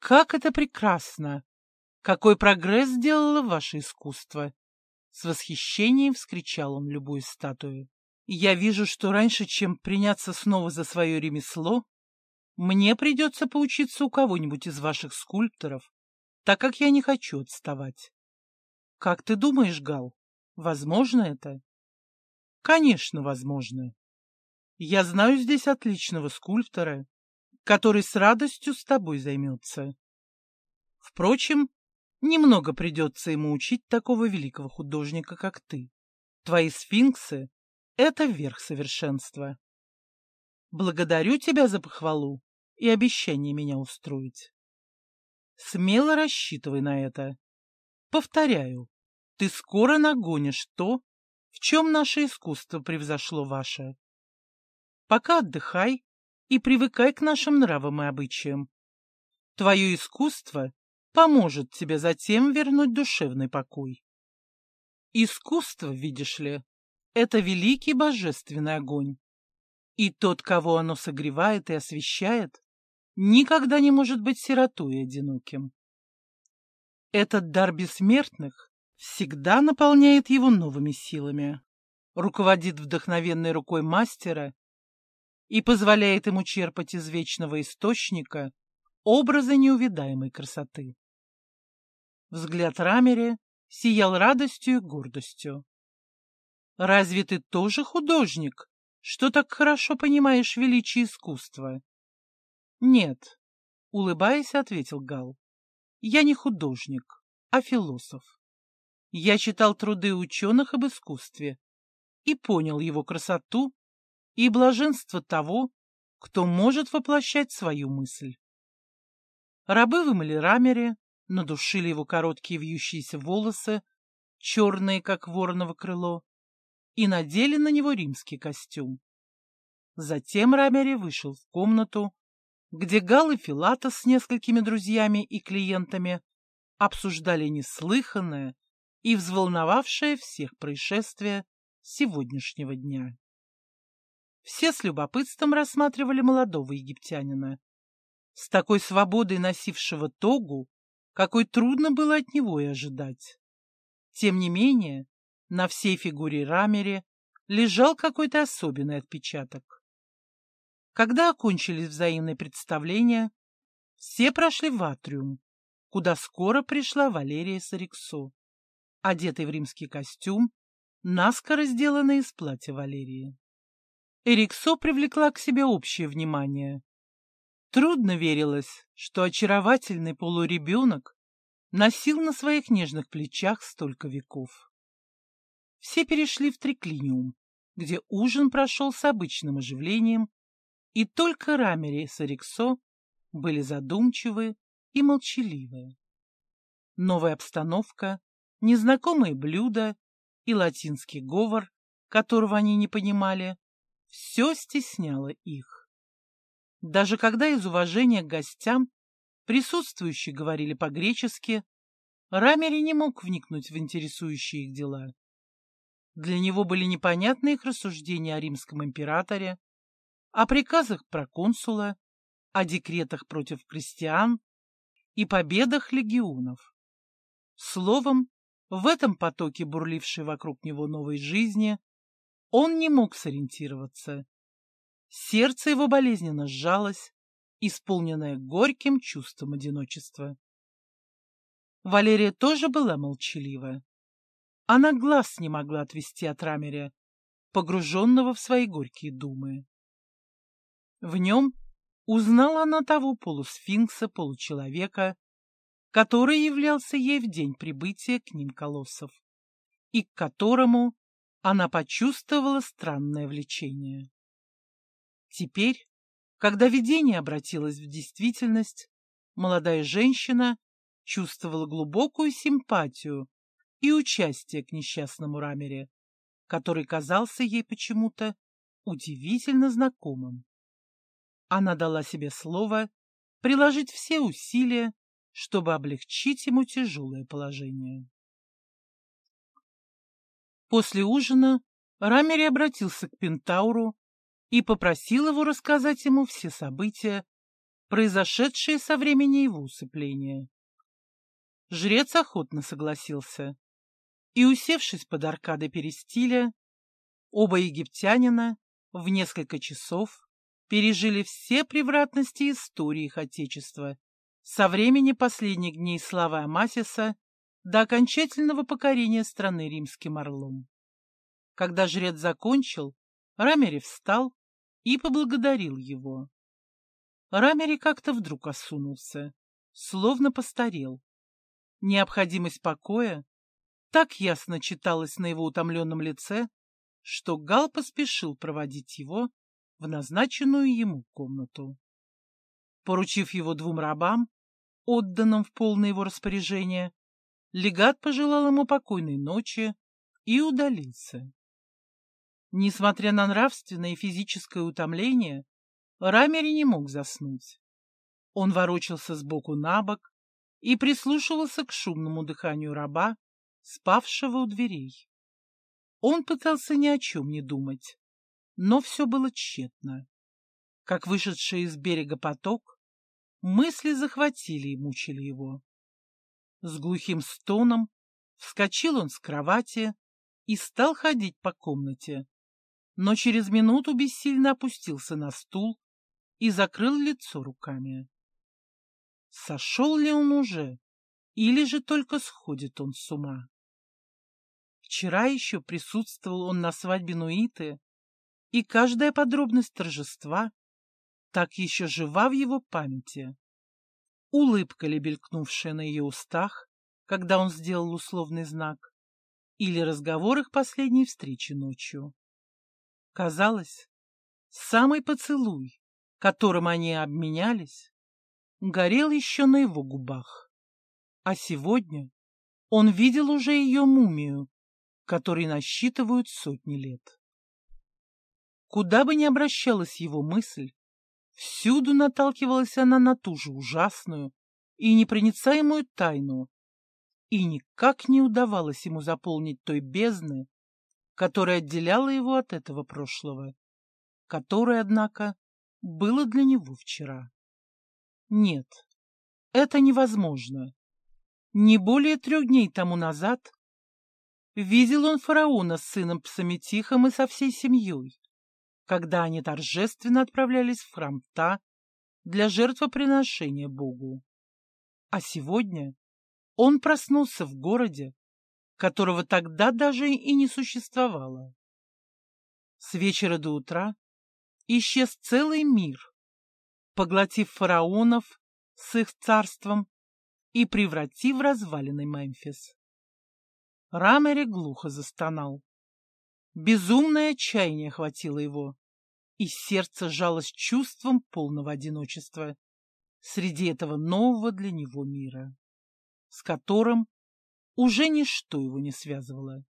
как это прекрасно! Какой прогресс сделало ваше искусство!» С восхищением вскричал он, любуясь статуей. «Я вижу, что раньше, чем приняться снова за свое ремесло, мне придется поучиться у кого-нибудь из ваших скульпторов, так как я не хочу отставать. Как ты думаешь, Гал, возможно это?» «Конечно, возможно. Я знаю здесь отличного скульптора, который с радостью с тобой займется. Впрочем, немного придется ему учить такого великого художника, как ты. Твои сфинксы — это верх совершенства. Благодарю тебя за похвалу и обещание меня устроить. Смело рассчитывай на это. Повторяю, ты скоро нагонишь то, в чем наше искусство превзошло ваше. Пока отдыхай и привыкай к нашим нравам и обычаям. Твое искусство поможет тебе затем вернуть душевный покой. Искусство, видишь ли, это великий божественный огонь, и тот, кого оно согревает и освещает, никогда не может быть сиротой и одиноким. Этот дар бессмертных всегда наполняет его новыми силами, руководит вдохновенной рукой мастера и позволяет ему черпать из вечного источника образы неувидаемой красоты. Взгляд Рамери сиял радостью и гордостью. «Разве ты тоже художник, что так хорошо понимаешь величие искусства?» «Нет», — улыбаясь, ответил Гал. «Я не художник, а философ. Я читал труды ученых об искусстве и понял его красоту и блаженство того, кто может воплощать свою мысль». Рабы вымыли Рамери, надушили его короткие вьющиеся волосы, черные, как вороново крыло, и надели на него римский костюм. Затем Рамери вышел в комнату, где Гал и Филатос с несколькими друзьями и клиентами обсуждали неслыханное и взволновавшее всех происшествие сегодняшнего дня. Все с любопытством рассматривали молодого египтянина, с такой свободой носившего тогу, какой трудно было от него и ожидать. Тем не менее, на всей фигуре Рамери лежал какой-то особенный отпечаток. Когда окончились взаимные представления, все прошли в атриум, куда скоро пришла Валерия Сариксо, одетый в римский костюм, наскоро сделанный из платья Валерии. Эриксо привлекла к себе общее внимание. Трудно верилось, что очаровательный полуребенок носил на своих нежных плечах столько веков. Все перешли в триклиниум, где ужин прошел с обычным оживлением, и только Рамери и Сариксо были задумчивы и молчаливы. Новая обстановка, незнакомые блюда и латинский говор, которого они не понимали, все стесняло их. Даже когда из уважения к гостям присутствующие говорили по-гречески, Рамери не мог вникнуть в интересующие их дела. Для него были непонятны их рассуждения о римском императоре, о приказах проконсула, о декретах против крестьян и победах легионов. Словом, в этом потоке, бурлившей вокруг него новой жизни, он не мог сориентироваться. Сердце его болезненно сжалось, исполненное горьким чувством одиночества. Валерия тоже была молчалива. Она глаз не могла отвести от Рамери, погруженного в свои горькие думы. В нем узнала она того полусфинкса-получеловека, который являлся ей в день прибытия к ним колоссов, и к которому она почувствовала странное влечение. Теперь, когда видение обратилось в действительность, молодая женщина чувствовала глубокую симпатию и участие к несчастному Рамери, который казался ей почему-то удивительно знакомым. Она дала себе слово приложить все усилия, чтобы облегчить ему тяжелое положение. После ужина Рамери обратился к Пентауру и попросил его рассказать ему все события, произошедшее со времени его усыпления. Жрец охотно согласился, и, усевшись под аркадой перистиля, оба египтянина в несколько часов пережили все превратности истории их Отечества со времени последних дней славы Амасиса до окончательного покорения страны римским орлом. Когда жрец закончил, Рамери встал и поблагодарил его. Рамери как-то вдруг осунулся, словно постарел. Необходимость покоя так ясно читалась на его утомленном лице, что Гал поспешил проводить его в назначенную ему комнату. Поручив его двум рабам, отданным в полное его распоряжение, легат пожелал ему покойной ночи и удалился. Несмотря на нравственное и физическое утомление, Рамери не мог заснуть. Он ворочался сбоку на бок и прислушивался к шумному дыханию раба, спавшего у дверей. Он пытался ни о чем не думать, но все было тщетно. Как вышедший из берега поток, мысли захватили и мучили его. С глухим стоном вскочил он с кровати и стал ходить по комнате, но через минуту бессильно опустился на стул и закрыл лицо руками. Сошел ли он уже, или же только сходит он с ума? Вчера еще присутствовал он на свадьбе Нуиты, и каждая подробность торжества так еще жива в его памяти. Улыбка ли, мелькнувшая на ее устах, когда он сделал условный знак, или разговор их последней встречи ночью. Казалось, самый поцелуй, которым они обменялись, горел еще на его губах. А сегодня он видел уже ее мумию, которой насчитывают сотни лет. Куда бы ни обращалась его мысль, всюду наталкивалась она на ту же ужасную и непроницаемую тайну, и никак не удавалось ему заполнить той бездны, которая отделяла его от этого прошлого, которое, однако, было для него вчера. Нет, это невозможно. Не более 3 дней тому назад видел он фараона с сыном Псаметихом и со всей семьей, когда они торжественно отправлялись в храм Пта для жертвоприношения Богу. А сегодня он проснулся в городе, которого тогда даже и не существовало. С вечера до утра исчез целый мир, поглотив фараонов с их царством и превратив в развалины Мемфис. Рамери глухо застонал. Безумное отчаяние охватило его, и сердце сжалось чувством полного одиночества среди этого нового для него мира, с которым уже ничто его не связывало.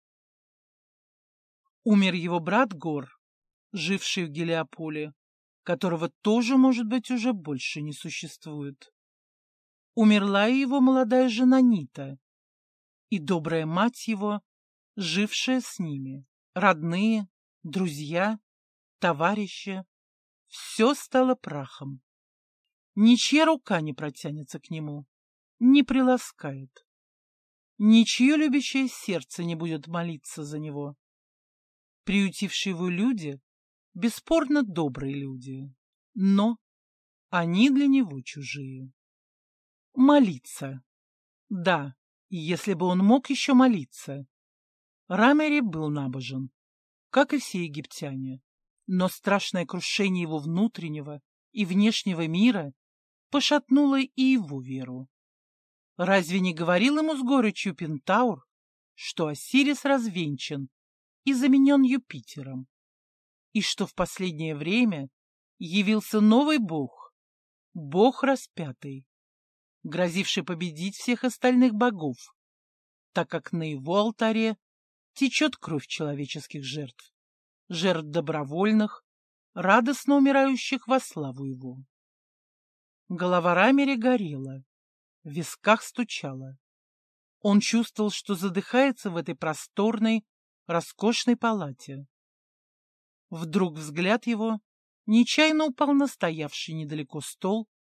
Умер его брат Гор, живший в Гелиополе, которого тоже, может быть, уже больше не существует. Умерла и его молодая жена Нита, и добрая мать его, жившая с ними. Родные, друзья, товарищи — все стало прахом. Ничья рука не протянется к нему, не приласкает. Ничье любящее сердце не будет молиться за него. Приютившие его люди — бесспорно добрые люди, но они для него чужие. Молиться. Да, если бы он мог еще молиться. Рамери был набожен, как и все египтяне, но страшное крушение его внутреннего и внешнего мира пошатнуло и его веру. Разве не говорил ему с горечью Пентаур, что Осирис развенчан и заменен Юпитером, и что в последнее время явился новый бог, бог распятый, грозивший победить всех остальных богов, так как на его алтаре течет кровь человеческих жертв, жертв добровольных, радостно умирающих во славу его. Голова Рамери горела, в висках стучала. Он чувствовал, что задыхается в этой просторной, роскошной палате. Вдруг взгляд его нечаянно упал на стоявший недалеко стол,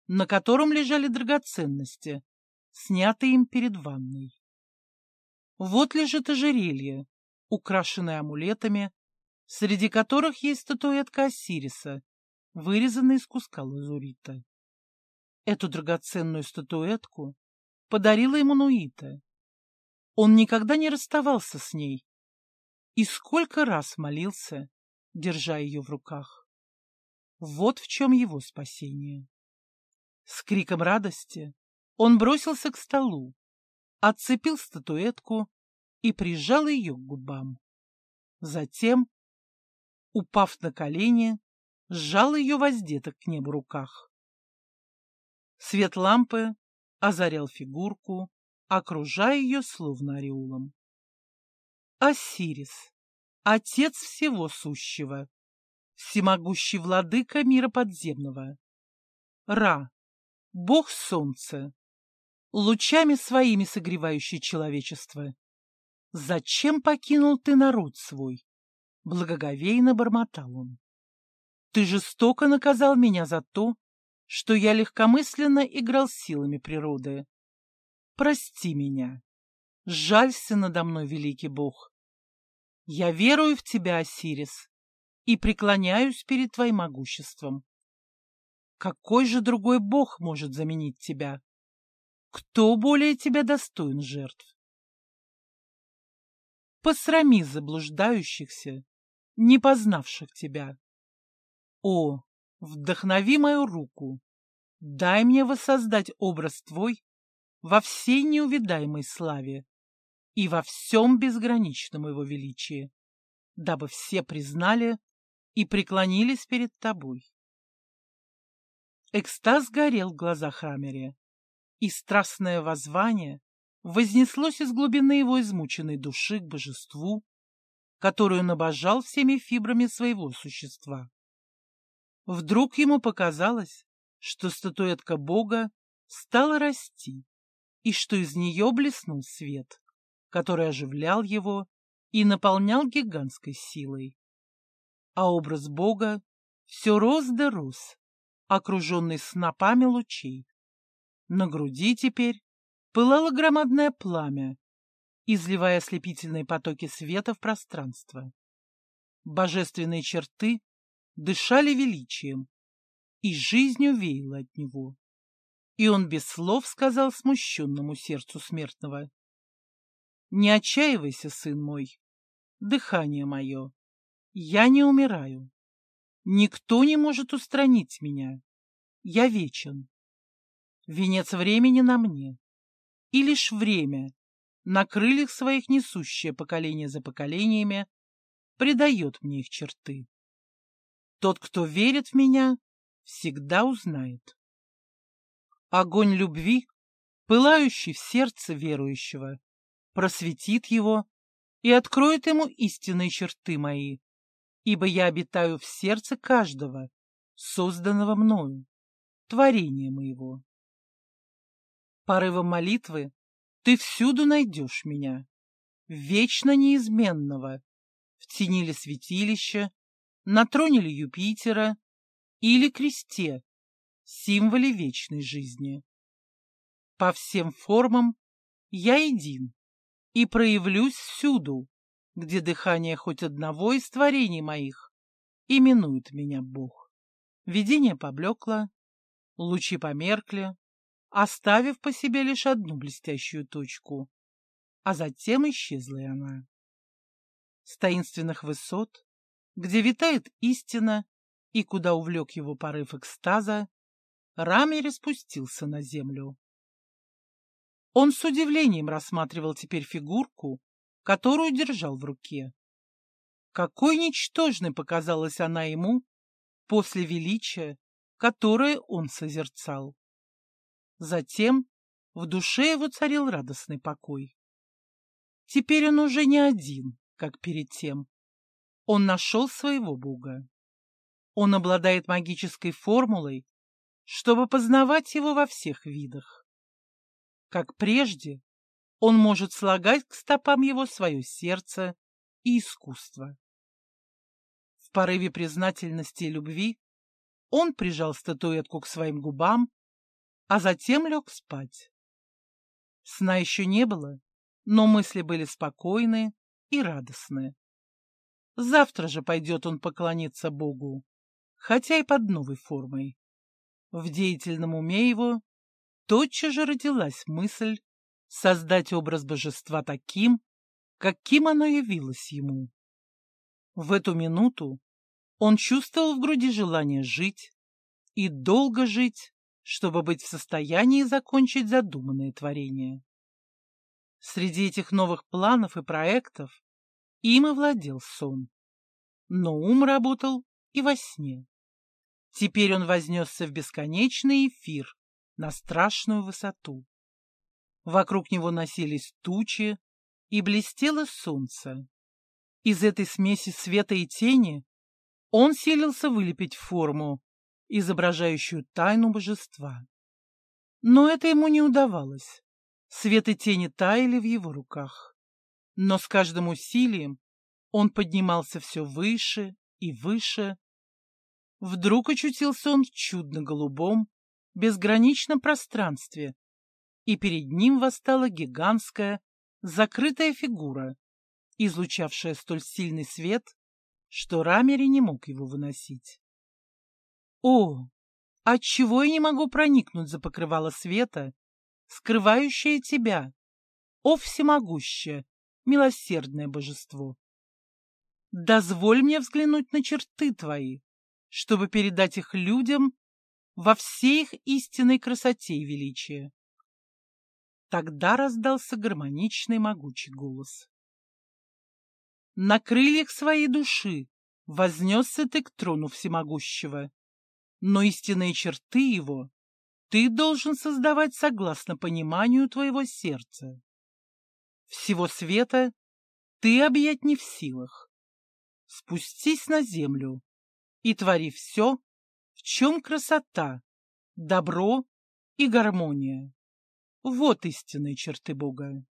на котором лежали драгоценности, снятые им перед ванной. Вот лежит ожерелье, украшенное амулетами, среди которых есть статуэтка Осириса, вырезанная из куска лазурита. Эту драгоценную статуэтку подарила ему Нуита. Он никогда не расставался с ней и сколько раз молился, держа ее в руках. Вот в чем его спасение. С криком радости он бросился к столу, отцепил статуэтку и прижал ее к губам. Затем, упав на колени, сжал ее воздетых к небу руках. Свет лампы озарял фигурку, окружая ее словно ореолом. Осирис, отец всего сущего, всемогущий владыка мира подземного. Ра, бог солнца, лучами своими согревающий человечество. Зачем покинул ты народ свой? Благоговейно бормотал он. Ты жестоко наказал меня за то, что я легкомысленно играл с силами природы. Прости меня. Жалься надо мной, великий бог. Я верую в тебя, Осирис, и преклоняюсь перед твоим могуществом. Какой же другой бог может заменить тебя? Кто более тебя достоин жертв? Посрами заблуждающихся, не познавших тебя. О, вдохнови мою руку, дай мне воссоздать образ твой во всей неувидаемой славе и во всем безграничном его величии, дабы все признали и преклонились перед тобой. Экстаз горел в глазах Рамери, и страстное воззвание вознеслось из глубины его измученной души к божеству, которую он обожал всеми фибрами своего существа. Вдруг ему показалось, что статуэтка бога стала расти, и что из нее блеснул свет, который оживлял его и наполнял гигантской силой. А образ бога все рос да рос, окруженный снопами лучей. На груди теперь пылало громадное пламя, изливая ослепительные потоки света в пространство. Божественные черты дышали величием, и жизнью веяло от него. И он без слов сказал смущенному сердцу смертного: «Не отчаивайся, сын мой, дыхание мое, я не умираю. Никто не может устранить меня. Я вечен. Венец времени на мне, и лишь время, на крыльях своих несущее поколение за поколениями, придает мне их черты. Тот, кто верит в меня, всегда узнает. Огонь любви, пылающий в сердце верующего, просветит его и откроет ему истинные черты мои, ибо я обитаю в сердце каждого, созданного мною, творения моего. Порывом молитвы ты всюду найдешь меня, вечно неизменного, в тени ли святилища, на троне ли Юпитера или кресте, символе вечной жизни. По всем формам я един и проявлюсь всюду, где дыхание хоть одного из творений моих именует меня Бог. Видение поблекло, лучи померкли, оставив по себе лишь одну блестящую точку, а затем исчезла и она. С таинственных высот, где витает истина и куда увлек его порыв экстаза, Рамери спустился на землю. Он с удивлением рассматривал теперь фигурку, которую держал в руке. Какой ничтожной показалась она ему после величия, которое он созерцал. Затем в душе его царил радостный покой. Теперь он уже не один, как перед тем. Он нашел своего бога. Он обладает магической формулой, чтобы познавать его во всех видах. Как прежде, он может слагать к стопам его свое сердце и искусство. В порыве признательности и любви он прижал статуэтку к своим губам а затем лег спать. Сна еще не было, но мысли были спокойные и радостные. Завтра же пойдет он поклониться Богу, хотя и под новой формой. В деятельном уме его тотчас же родилась мысль создать образ божества таким, каким оно явилось ему. В эту минуту он чувствовал в груди желание жить и долго жить, чтобы быть в состоянии закончить задуманное творение. Среди этих новых планов и проектов им овладел сон, но ум работал и во сне. Теперь он вознесся в бесконечный эфир на страшную высоту. Вокруг него носились тучи, и блестело солнце. Из этой смеси света и тени он силился вылепить форму, изображающую тайну божества. Но это ему не удавалось. Свет и тени таяли в его руках. Но с каждым усилием он поднимался все выше и выше. Вдруг очутился он в чудно-голубом, безграничном пространстве, и перед ним восстала гигантская, закрытая фигура, излучавшая столь сильный свет, что Рамери не мог его выносить. О, отчего я не могу проникнуть за покрывало света, скрывающее тебя, о всемогущее, милосердное божество! Дозволь мне взглянуть на черты твои, чтобы передать их людям во всей их истинной красоте и величии. Тогда раздался гармоничный могучий голос. На крыльях своей души вознесся ты к трону всемогущего, но истинные черты его ты должен создавать согласно пониманию твоего сердца. Всего света ты объять не в силах. Спустись на землю и твори все, в чем красота, добро и гармония. Вот истинные черты Бога.